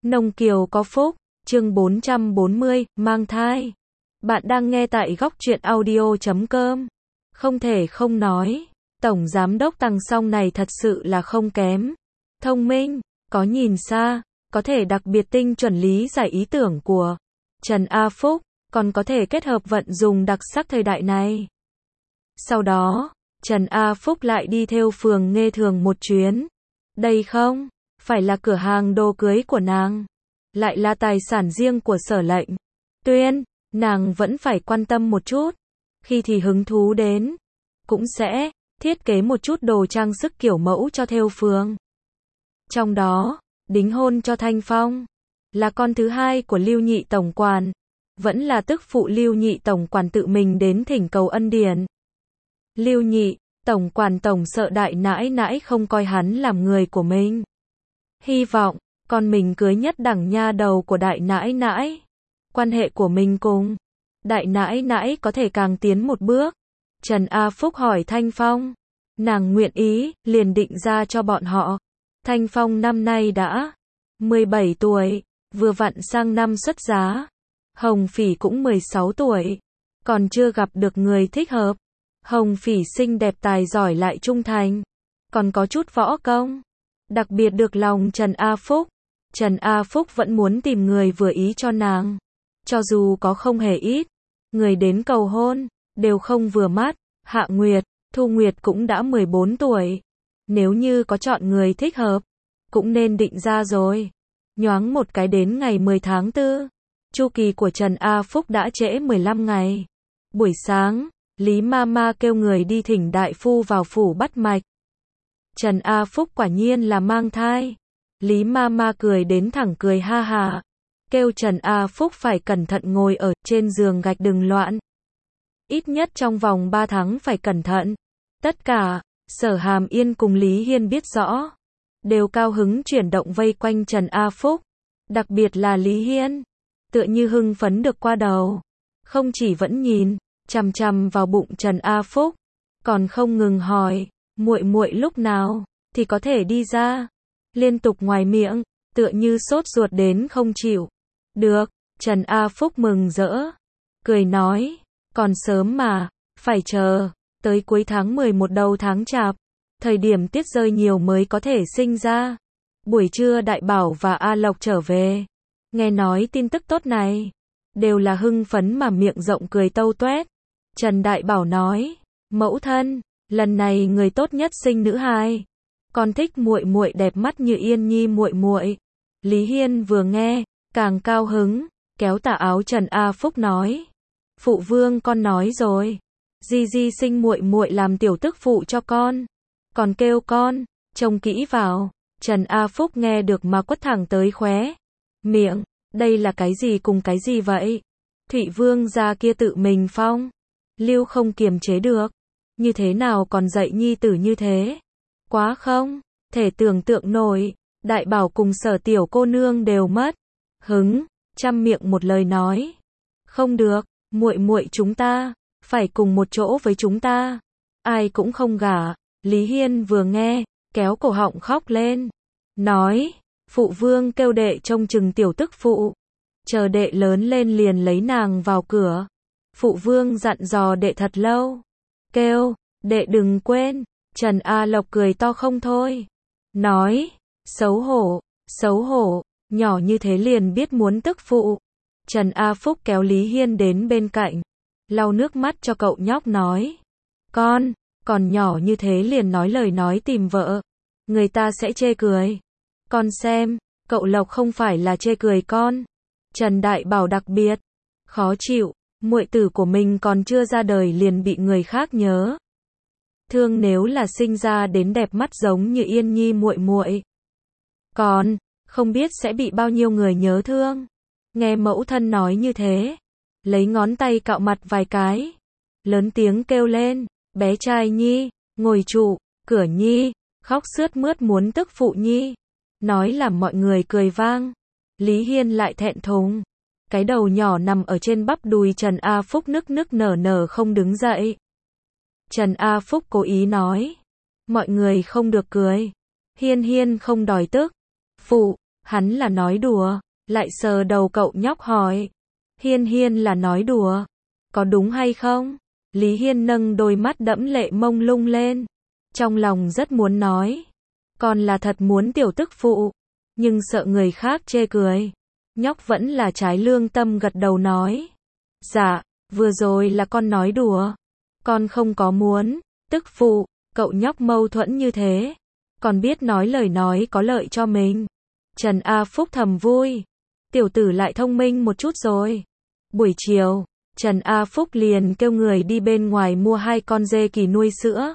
Nông Kiều có phúc, chương 440, mang thai. Bạn đang nghe tại góc truyện audio.com. Không thể không nói, Tổng Giám đốc Tăng Song này thật sự là không kém. Thông minh, có nhìn xa, có thể đặc biệt tinh chuẩn lý giải ý tưởng của Trần A Phúc, còn có thể kết hợp vận dùng đặc sắc thời đại này. Sau đó, Trần A Phúc lại đi theo phường Nghê Thường một chuyến. Đây không phải là cửa hàng đồ cưới của nàng, lại là tài sản riêng của Sở Lệnh Tuyên, nàng vẫn phải quan tâm một chút. Khi thì hứng thú đến, cũng sẽ thiết kế một chút đồ trang sức kiểu mẫu cho theo phường. Trong đó, đính hôn cho Thanh Phong, là con thứ hai của Lưu Nhị tổng quản, vẫn là tức phụ Lưu Nhị tổng quản tự mình đến thỉnh cầu ân điển. Lưu Nhị tổng quản tổng sợ đại nãi nãi không coi hắn làm người của mình. Hy vọng con mình cưới nhất đẳng nha đầu của đại nãi nãi, quan hệ của mình cùng đại nãi nãi có thể càng tiến một bước. Trần A Phúc hỏi Thanh Phong, nàng nguyện ý, liền định ra cho bọn họ. Thanh Phong năm nay đã 17 tuổi, vừa vặn sang năm xuất giá. Hồng Phỉ cũng 16 tuổi, còn chưa gặp được người thích hợp. Hồng Phỉ xinh đẹp tài giỏi lại trung thành, còn có chút võ công, đặc biệt được lòng Trần A Phúc. Trần A Phúc vẫn muốn tìm người vừa ý cho nàng, cho dù có không hề ít người đến cầu hôn, đều không vừa mắt. Hạ Nguyệt, Thu Nguyệt cũng đã 14 tuổi, nếu như có chọn người thích hợp, cũng nên định ra rồi. Nhoáng một cái đến ngày 10 tháng 4, chu kỳ của Trần A Phúc đã trễ 15 ngày. Buổi sáng, Lý Mama kêu người đi thỉnh đại phu vào phủ bắt mạch. Trần A Phúc quả nhiên là mang thai. Lý Mama cười đến thẳng cười ha ha, kêu Trần A Phúc phải cẩn thận ngồi ở trên giường gạch đừng loạn. Ít nhất trong vòng 3 tháng phải cẩn thận. Tất cả, Sở Hàm Yên cùng Lý Hiên biết rõ, đều cao hứng chuyển động vây quanh Trần A Phúc. Đặc biệt là Lý Hiên, tựa như hưng phấn được qua đầu, không chỉ vẫn nhìn chằm chằm vào bụng Trần A Phúc, còn không ngừng hỏi, muội muội lúc nào thì có thể đi ra. Liên tục ngoài miệng, tựa như sốt ruột đến không chịu được. Trần A Phúc mừng rỡ, cười nói, còn sớm mà, phải chờ tới cuối tháng 11 đầu tháng Chạp, thời điểm tiết rơi nhiều mới có thể sinh ra. Buổi trưa Đại Bảo và A Lộc trở về, nghe nói tin tức tốt này, đều là hưng phấn mà miệng rộng cười tâu toét. Trần Đại Bảo nói, mẫu thân, lần này người tốt nhất sinh nữ hài, con thích muội muội đẹp mắt như Yên Nhi muội muội. Lý Hiên vừa nghe, càng cao hứng, kéo tà áo Trần A Phúc nói, phụ vương con nói rồi, Di Di sinh muội muội làm tiểu tức phụ cho con, còn kêu con trông kỹ vào. Trần A Phúc nghe được mà quất thẳng tới khóe miệng, đây là cái gì cùng cái gì vậy? Thụy Vương gia kia tự mình phong lưu không kiềm chế được, như thế nào còn dạy nhi tử như thế? Quá không thể tưởng tượng nổi. Đại Bảo cùng Sở tiểu cô nương đều mất hứng, trăm miệng một lời nói, không được, muội muội chúng ta phải cùng một chỗ với chúng ta, ai cũng không gả. Lý Hiên vừa nghe, kéo cổ họng khóc lên, nói, phụ vương kêu đệ trông chừng tiểu tức phụ, chờ đệ lớn lên liền lấy nàng vào cửa. Phụ vương dặn dò đệ thật lâu, kêu đệ đừng quên. Trần A Lộc cười to không thôi, nói, xấu hổ, nhỏ như thế liền biết muốn tức phụ. Trần A Phúc kéo Lý Hiên đến bên cạnh, lau nước mắt cho cậu nhóc nói, còn nhỏ như thế liền nói lời nói tìm vợ, người ta sẽ chê cười. Con xem, cậu Lộc không phải là chê cười con. Trần Đại Bảo đặc biệt khó chịu, muội tử của mình còn chưa ra đời liền bị người khác nhớ thương, nếu là sinh ra đến đẹp mắt giống như Yên Nhi muội muội, còn không biết sẽ bị bao nhiêu người nhớ thương. Nghe mẫu thân nói như thế, lấy ngón tay cạo mặt vài cái, lớn tiếng kêu lên, bé trai Nhi, ngồi trụ, cửa Nhi, khóc sướt mướt muốn tức phụ Nhi, nói làm mọi người cười vang. Lý Hiên lại thẹn thùng, cái đầu nhỏ nằm ở trên bắp đùi Trần A Phúc nức nức nở nở không đứng dậy. Trần A Phúc cố ý nói, mọi người không được cười. Hiên Hiên không đòi tức phụ, Hắn là nói đùa, lại sờ đầu cậu nhóc hỏi. Hiên Hiên là nói đùa, có đúng hay không? Lý Hiên nâng đôi mắt đẫm lệ mông lung lên, trong lòng rất muốn nói, còn là thật muốn tiểu tức phụ, nhưng sợ người khác chê cười. Nhóc vẫn là trái lương tâm gật đầu nói. Dạ, vừa rồi là con nói đùa, con không có muốn, tức phụ, cậu nhóc mâu thuẫn như thế, còn biết nói lời nói có lợi cho mình. Trần A Phúc thầm vui, tiểu tử lại thông minh một chút rồi. Buổi chiều, Trần A Phúc liền kêu người đi bên ngoài mua 2 con dê kỳ nuôi sữa.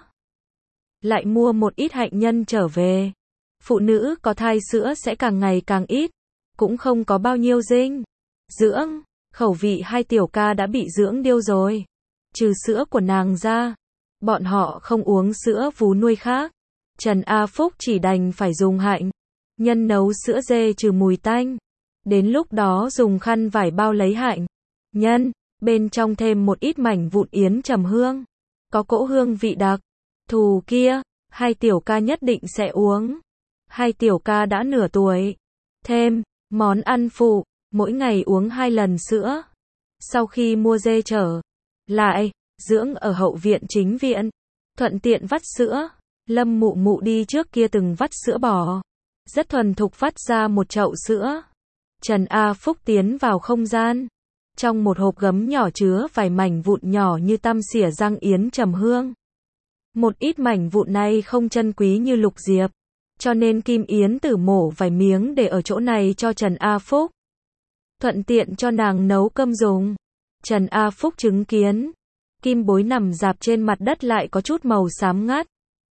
Lại mua một ít hạnh nhân trở về. Phụ nữ có thai sữa sẽ càng ngày càng ít, cũng không có bao nhiêu dinh dưỡng. Khẩu vị hai tiểu ca đã bị dưỡng điêu rồi. Trừ sữa của nàng ra, bọn họ không uống sữa vú nuôi khác. Trần A Phúc chỉ đành phải dùng hạnh nhân nấu sữa dê trừ mùi tanh. Đến lúc đó dùng khăn vải bao lấy hạnh nhân, bên trong thêm một ít mảnh vụn yến trầm hương, có cỗ hương vị đặc thù kia, hai tiểu ca nhất định sẽ uống. Hai tiểu ca đã nửa tuổi, thêm món ăn phụ, mỗi ngày uống 2 lần sữa. Sau khi mua dê trở lại, dưỡng ở hậu viện chính viện, thuận tiện vắt sữa. Lâm mụ mụ đi trước kia từng vắt sữa bò, rất thuần thục vắt ra một chậu sữa. Trần A Phúc tiến vào không gian, trong một hộp gấm nhỏ chứa vài mảnh vụn nhỏ như tăm xỉa răng yến trầm hương. Một ít mảnh vụn này không chân quý như lục diệp, cho nên Kim Yến Tử mổ vài miếng để ở chỗ này cho Trần A Phúc, thuận tiện cho nàng nấu cơm dùng. Trần A Phúc chứng kiến Kim Bối nằm rạp trên mặt đất lại có chút màu xám ngắt.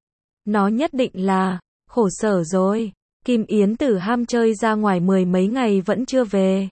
Nó nhất định là khổ sở rồi. Kim Yến Tử ham chơi ra ngoài 10 mấy ngày vẫn chưa về.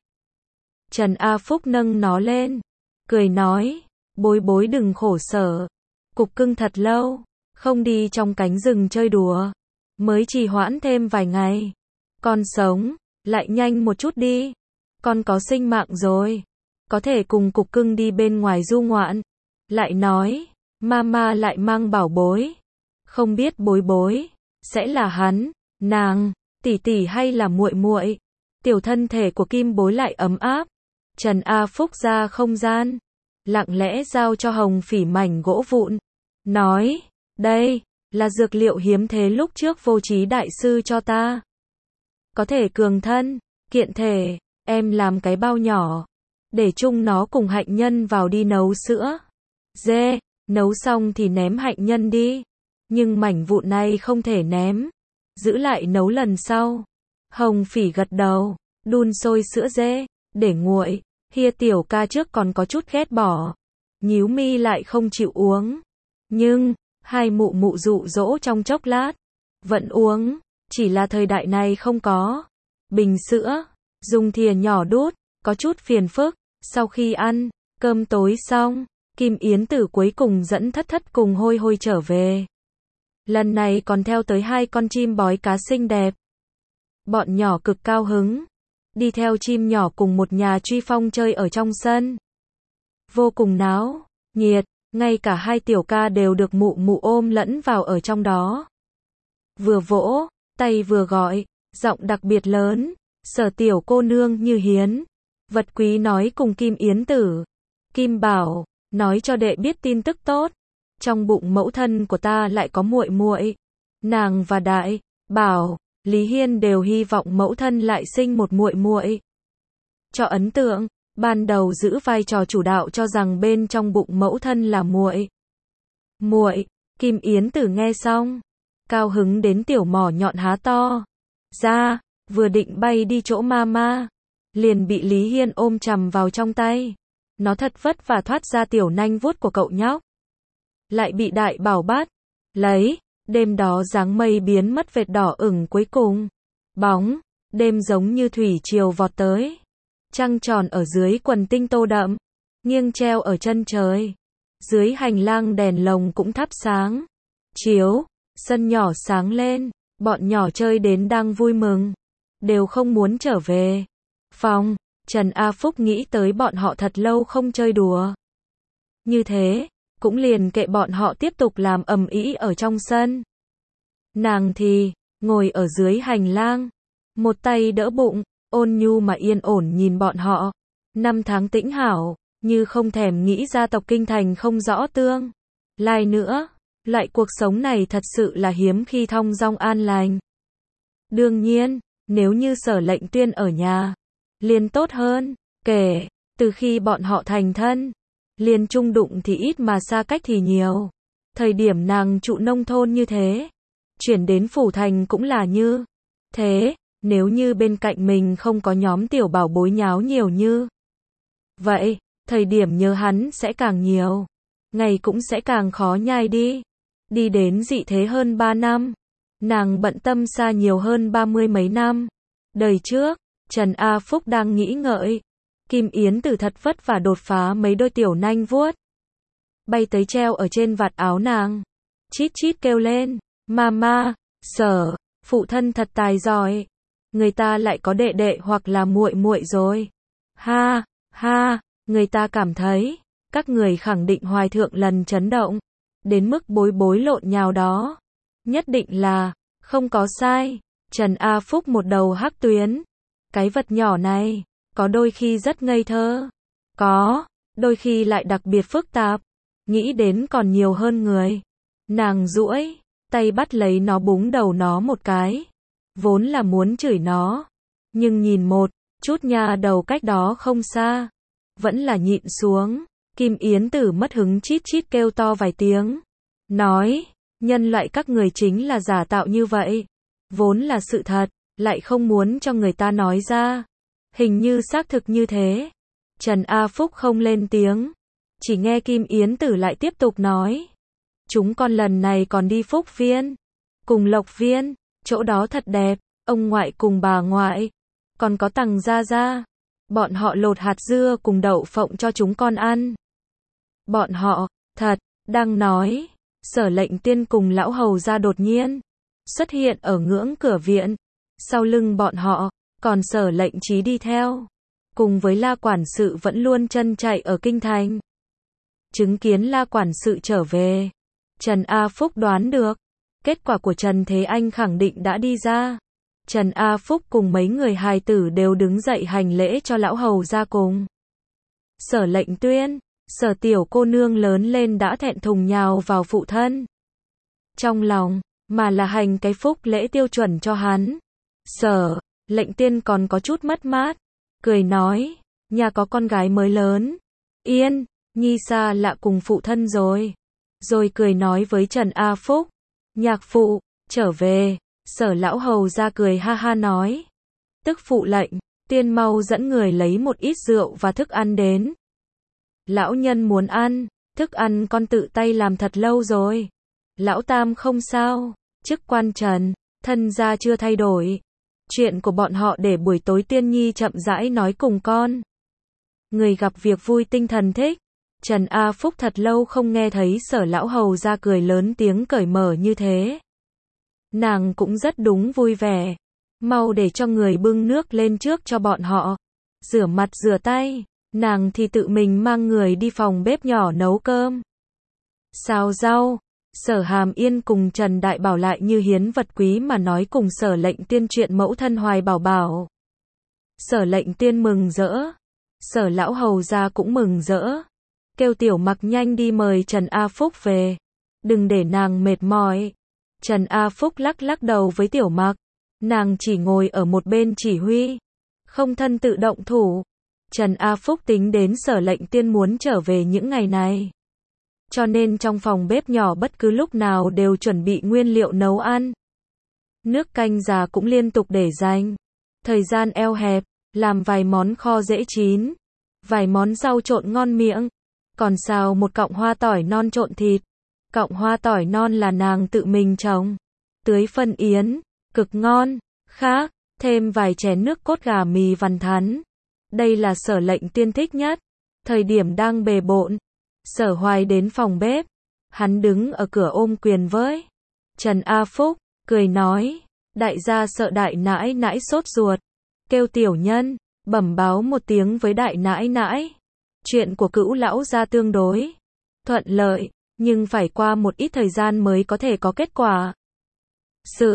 Trần A Phúc nâng nó lên, cười nói, Bối Bối đừng khổ sở, cục cưng thật lâu không đi trong cánh rừng chơi đùa, mới trì hoãn thêm vài ngày. Con sống lại nhanh một chút đi, con có sinh mạng rồi, có thể cùng cục cưng đi bên ngoài du ngoạn. Lại nói, mama lại mang bảo bối, không biết Bối Bối sẽ là hắn, nàng, tỷ tỷ hay là muội muội. Tiểu thân thể của Kim Bối lại ấm áp. Trần A Phúc ra không gian, lặng lẽ giao cho Hồng Phỉ mảnh gỗ vụn, nói, đây là dược liệu hiếm thế lúc trước Vô Trí đại sư cho ta, có thể cường thân, kiện thể. Em làm cái bao nhỏ, để chung nó cùng hạnh nhân vào đi nấu sữa dê, nấu xong thì ném hạnh nhân đi, nhưng mảnh vụn này không thể ném, giữ lại nấu lần sau. Hồng Phỉ gật đầu, đun sôi sữa dê, để nguội. Hia tiểu ca trước còn có chút ghét bỏ, nhíu mi lại không chịu uống, nhưng hai mụ mụ dụ dỗ trong chốc lát, vẫn uống, chỉ là thời đại này không có bình sữa, dùng thìa nhỏ đút, có chút phiền phức. Sau khi ăn cơm tối xong, Kim Yến Tử cuối cùng dẫn Thất Thất cùng Hôi Hôi trở về. Lần này còn theo tới 2 con chim bói cá xinh đẹp. Bọn nhỏ cực cao hứng, đi theo chim nhỏ cùng một nhà truy phong chơi ở trong sân. Vô cùng náo nhiệt, ngay cả 2 tiểu ca đều được mụ mụ ôm lẫn vào ở trong đó. Vừa vỗ tay vừa gọi, giọng đặc biệt lớn, Sở tiểu cô nương Như Hiến, vật quý nói cùng Kim Yến Tử. Kim bảo, nói cho đệ biết tin tức tốt, trong bụng mẫu thân của ta lại có muội muội. Nàng và Đại Bảo, Lý Hiên đều hy vọng mẫu thân lại sinh một muội muội. Cho ấn tượng, ban đầu giữ vai trò chủ đạo cho rằng bên trong bụng mẫu thân là muội. Muội, Kim Yến Tử nghe xong, cao hứng đến tiểu mỏ nhọn há to ra, vừa định bay đi chỗ mama, liền bị Lý Hiên ôm chầm vào trong tay. Nó thật vất vả thoát ra tiểu nanh vuốt của cậu nhóc, lại bị Đại Bảo bắt lấy. Đêm đó dáng mây biến mất vệt đỏ ửng cuối cùng, bóng đêm giống như thủy triều vọt tới. Trăng tròn ở dưới quần tinh tô đậm, nghiêng treo ở chân trời. Dưới hành lang đèn lồng cũng thắp sáng chiếu, sân nhỏ sáng lên. Bọn nhỏ chơi đến đang vui mừng, đều không muốn trở về phòng. Trần A Phúc nghĩ tới bọn họ thật lâu không chơi đùa như thế, cũng liền kệ bọn họ tiếp tục làm ầm ĩ ở trong sân. Nàng thì ngồi ở dưới hành lang, một tay đỡ bụng, ôn nhu mà yên ổn nhìn bọn họ. Năm tháng tĩnh hảo, như không thèm nghĩ gia tộc kinh thành không rõ tương lai nữa. Loại cuộc sống này thật sự là hiếm khi thong dong an lành. Đương nhiên, nếu như Sở Lệnh Tuyên ở nhà, liền tốt hơn. Kể từ khi bọn họ thành thân, liền chung đụng thì ít mà xa cách thì nhiều. Thời điểm nàng trụ nông thôn như thế, chuyển đến phủ thành cũng là như thế. Nếu như bên cạnh mình không có nhóm tiểu bảo bối nháo nhiều như vậy, thời điểm nhớ hắn sẽ càng nhiều, ngày cũng sẽ càng khó nhai đi. Đi đến dị thế hơn 3 năm, nàng bận tâm xa nhiều hơn 30 mấy năm. Đời trước, Trần A Phúc đang nghĩ ngợi, Kim Yến Tử thật vất vả đột phá mấy đôi tiểu nanh vuốt, bay tới treo ở trên vạt áo nàng, chít chít kêu lên, mama, Sở, phụ thân thật tài giỏi, người ta lại có đệ đệ hoặc là muội muội rồi. Ha, ha, người ta cảm thấy, các người khẳng định hoài thượng lần chấn động, đến mức bối bối lộn nhào đó. Nhất định là, không có sai. Trần A Phúc một đầu hắc tuyến. Cái vật nhỏ này, có đôi khi rất ngây thơ, có đôi khi lại đặc biệt phức tạp, nghĩ đến còn nhiều hơn người. Nàng duỗi tay bắt lấy nó búng đầu nó một cái, vốn là muốn chửi nó, nhưng nhìn một chút nhà đầu cách đó không xa, vẫn là nhịn xuống. Kim Yến Tử mất hứng chít chít kêu to vài tiếng, nói, nhân loại các người chính là giả tạo như vậy, vốn là sự thật, lại không muốn cho người ta nói ra. Hình như xác thực như thế. Trần A Phúc không lên tiếng, chỉ nghe Kim Yến Tử lại tiếp tục nói, chúng con lần này còn đi Phúc Viên, cùng Lộc Viên, chỗ đó thật đẹp, ông ngoại cùng bà ngoại, còn có Tằng gia gia, bọn họ lột hạt dưa cùng đậu phộng cho chúng con ăn. Bọn họ, thật, đang nói, Sở Lệnh Tiên cùng lão hầu gia đột nhiên xuất hiện ở ngưỡng cửa viện, sau lưng bọn họ, còn Sở Lệnh Chí đi theo, cùng với La quản sự vẫn luôn chân chạy ở kinh thành. Chứng kiến La quản sự trở về, Trần A Phúc đoán được, kết quả của Trần Thế Anh khẳng định đã đi ra. Trần A Phúc cùng mấy người hài tử đều đứng dậy hành lễ cho lão hầu gia cùng Sở Lệnh Tuyên. Sở tiểu cô nương lớn lên đã thẹn thùng nhào vào phụ thân trong lòng, mà là hành cái phúc lễ tiêu chuẩn cho hắn. Sở Lệnh Tiên còn có chút mất mát, cười nói, nhà có con gái mới lớn, Yên Nhi xa lạ cùng phụ thân rồi. Rồi cười nói với Trần A Phúc, nhạc phụ trở về. Sở lão hầu ra cười ha ha nói, tức phụ Lệnh Tiên mau dẫn người lấy một ít rượu và thức ăn đến. Lão nhân muốn ăn, thức ăn con tự tay làm thật lâu rồi. Lão tam không sao, chức quan Trần, thân gia chưa thay đổi. Chuyện của bọn họ để buổi tối Tiên Nhi chậm rãi nói cùng con. Người gặp việc vui tinh thần thích. Trần A Phúc thật lâu không nghe thấy Sở lão hầu ra cười lớn tiếng cởi mở như thế. Nàng cũng rất đúng vui vẻ. Mau để cho người bưng nước lên trước cho bọn họ. Rửa mặt rửa tay. Nàng thì tự mình mang người đi phòng bếp nhỏ nấu cơm, xào rau. Sở Hàm Yên cùng Trần Đại Bảo lại như hiến vật quý mà nói cùng Sở Lệnh Tiên chuyện mẫu thân Hoài Bảo Bảo. Sở Lệnh Tiên mừng rỡ, Sở lão hầu gia cũng mừng rỡ, kêu Tiểu Mặc nhanh đi mời Trần A Phúc về, đừng để nàng mệt mỏi. Trần A Phúc lắc lắc đầu với Tiểu Mặc, nàng chỉ ngồi ở một bên chỉ huy, không thân tự động thủ. Trần A Phúc tính đến Sở Lệnh Tiên muốn trở về những ngày này, cho nên trong phòng bếp nhỏ bất cứ lúc nào đều chuẩn bị nguyên liệu nấu ăn. Nước canh già cũng liên tục để dành. Thời gian eo hẹp, làm vài món kho dễ chín, vài món rau trộn ngon miệng, còn xào một cọng hoa tỏi non trộn thịt. Cọng hoa tỏi non là nàng tự mình trồng, tưới phân yến, cực ngon. Khác, thêm vài chén nước cốt gà mì vằn thắn. Đây là Sở Lệnh Tiên thích nhất. Thời điểm đang bề bộn, Sở Hoài đến phòng bếp, hắn đứng ở cửa ôm quyền với Trần A Phúc, cười nói, đại gia sợ đại nãi nãi sốt ruột, kêu tiểu nhân bẩm báo một tiếng với đại nãi nãi. Chuyện của Cữu lão gia tương đối thuận lợi, nhưng phải qua một ít thời gian mới có thể có kết quả. Sự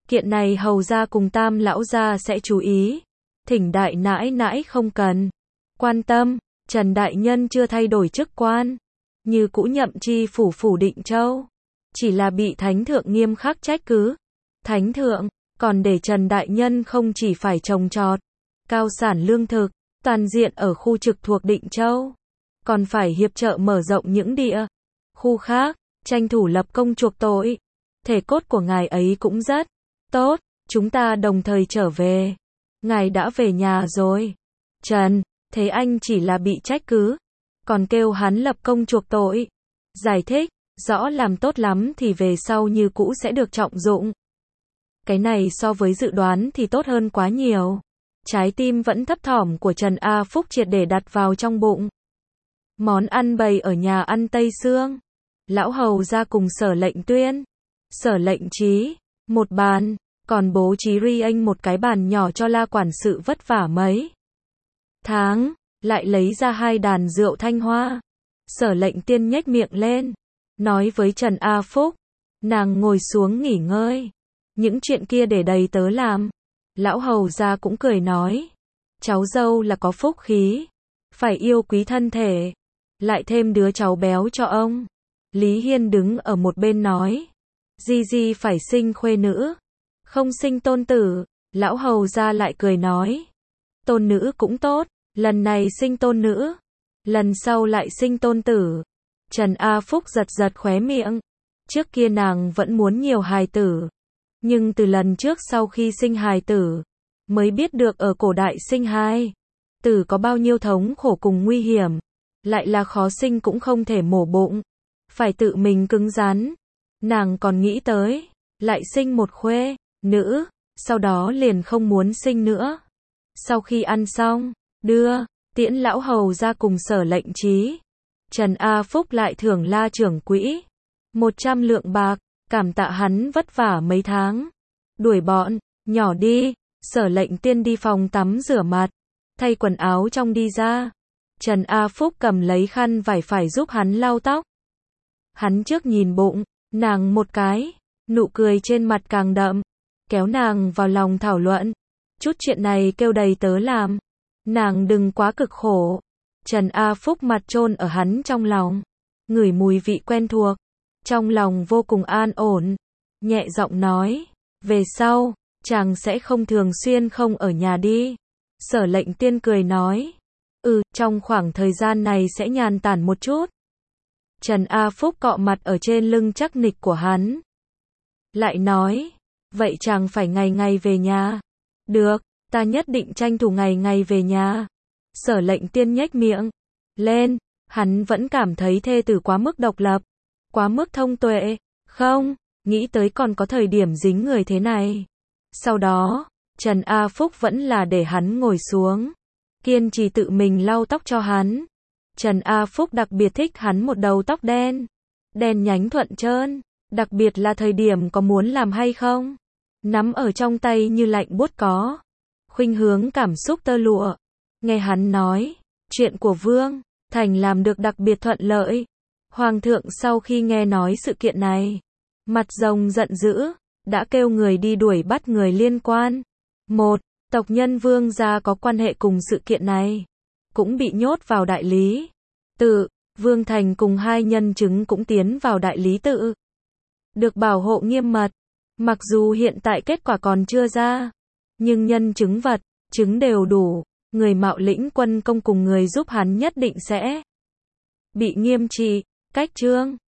Kiện này hầu gia cùng Tam lão gia sẽ chú ý. Thỉnh đại nãi nãi không cần quan tâm, Trần đại nhân chưa thay đổi chức quan, như cũ nhậm tri phủ phủ Định Châu, chỉ là bị thánh thượng nghiêm khắc trách cứ. Thánh thượng còn để Trần đại nhân không chỉ phải trồng trọt cao sản lương thực toàn diện ở khu trực thuộc Định Châu, còn phải hiệp trợ mở rộng những địa khu khác, tranh thủ lập công chuộc tội. Thể cốt của ngài ấy cũng rất tốt, chúng ta đồng thời trở về. Ngài đã về nhà rồi. Trần, thế anh chỉ là bị trách cứ, còn kêu hắn lập công chuộc tội. Giải thích, rõ làm tốt lắm thì về sau như cũ sẽ được trọng dụng. Cái này so với dự đoán thì tốt hơn quá nhiều. Trái tim vẫn thấp thỏm của Trần A Phúc triệt để đặt vào trong bụng. Món ăn bày ở nhà ăn Tây Sương. Lão hầu ra cùng Sở Lệnh Tuyên, Sở Lệnh Trí, một bàn, còn bố trí riêng một cái bàn nhỏ cho La quản sự vất vả mấy tháng, lại lấy ra 2 đàn rượu Thanh Hoa. Sở Lệnh Tiên nhếch miệng lên, nói với Trần A Phúc, nàng ngồi xuống nghỉ ngơi, những chuyện kia để đầy tớ làm. Lão hầu ra cũng cười nói, cháu dâu là có phúc khí, phải yêu quý thân thể, lại thêm đứa cháu béo cho ông. Lý Hiên đứng ở một bên nói, Di phải sinh khuê nữ, không sinh tôn tử. Lão hầu ra lại cười nói, tôn nữ cũng tốt, lần này sinh tôn nữ, lần sau lại sinh tôn tử. Trần A Phúc giật giật khóe miệng, trước kia nàng vẫn muốn nhiều hài tử, nhưng từ lần trước sau khi sinh hài tử, mới biết được ở cổ đại sinh hài tử có bao nhiêu thống khổ cùng nguy hiểm, lại là khó sinh cũng không thể mổ bụng, phải tự mình cứng rắn. Nàng còn nghĩ tới, lại sinh một khuê nữ, sau đó liền không muốn sinh nữa. Sau khi ăn xong, tiễn lão hầu ra cùng Sở Lệnh Trí, Trần A Phúc lại thưởng La trưởng quỹ 100 lượng bạc, cảm tạ hắn vất vả mấy tháng. Đuổi bọn nhỏ đi. Sở Lệnh Tiên đi phòng tắm rửa mặt, thay quần áo trong đi ra. Trần A Phúc cầm lấy khăn vải phải giúp hắn lau tóc. Hắn trước nhìn bụng nàng một cái, nụ cười trên mặt càng đậm, kéo nàng vào lòng thảo luận. Chút chuyện này kêu đầy tớ làm, nàng đừng quá cực khổ. Trần A Phúc mặt chôn ở hắn trong lòng, ngửi mùi vị quen thuộc, trong lòng vô cùng an ổn, nhẹ giọng nói, về sau, chàng sẽ không thường xuyên không ở nhà đi. Sở Lệnh Tiên cười nói, trong khoảng thời gian này sẽ nhàn tản một chút. Trần A Phúc cọ mặt ở trên lưng chắc nịch của hắn, lại nói, vậy chàng phải ngày ngày về nhà. Được, ta nhất định tranh thủ ngày ngày về nhà. Sở Lệnh Tiên nhếch miệng lên, hắn vẫn cảm thấy thê tử quá mức độc lập, quá mức thông tuệ, không nghĩ tới còn có thời điểm dính người thế này. Sau đó, Trần A Phúc vẫn là để hắn ngồi xuống, kiên trì tự mình lau tóc cho hắn. Trần A Phúc đặc biệt thích hắn một đầu tóc đen nhánh thuận trơn, đặc biệt là thời điểm có muốn làm hay không, nắm ở trong tay như lạnh buốt có khuynh hướng cảm xúc tơ lụa. Nghe hắn nói, chuyện của Vương Thành làm được đặc biệt thuận lợi. Hoàng thượng sau khi nghe nói sự kiện này, mặt rồng giận dữ, đã kêu người đi đuổi bắt người liên quan. Một tộc nhân Vương gia có quan hệ cùng sự kiện này, cũng bị nhốt vào đại lý tự. Vương Thành cùng 2 nhân chứng cũng tiến vào đại lý tự, được bảo hộ nghiêm mật. Mặc dù hiện tại kết quả còn chưa ra, nhưng nhân chứng vật chứng đều đủ, người mạo lĩnh quân công cùng người giúp hắn nhất định sẽ bị nghiêm trị, cách trương.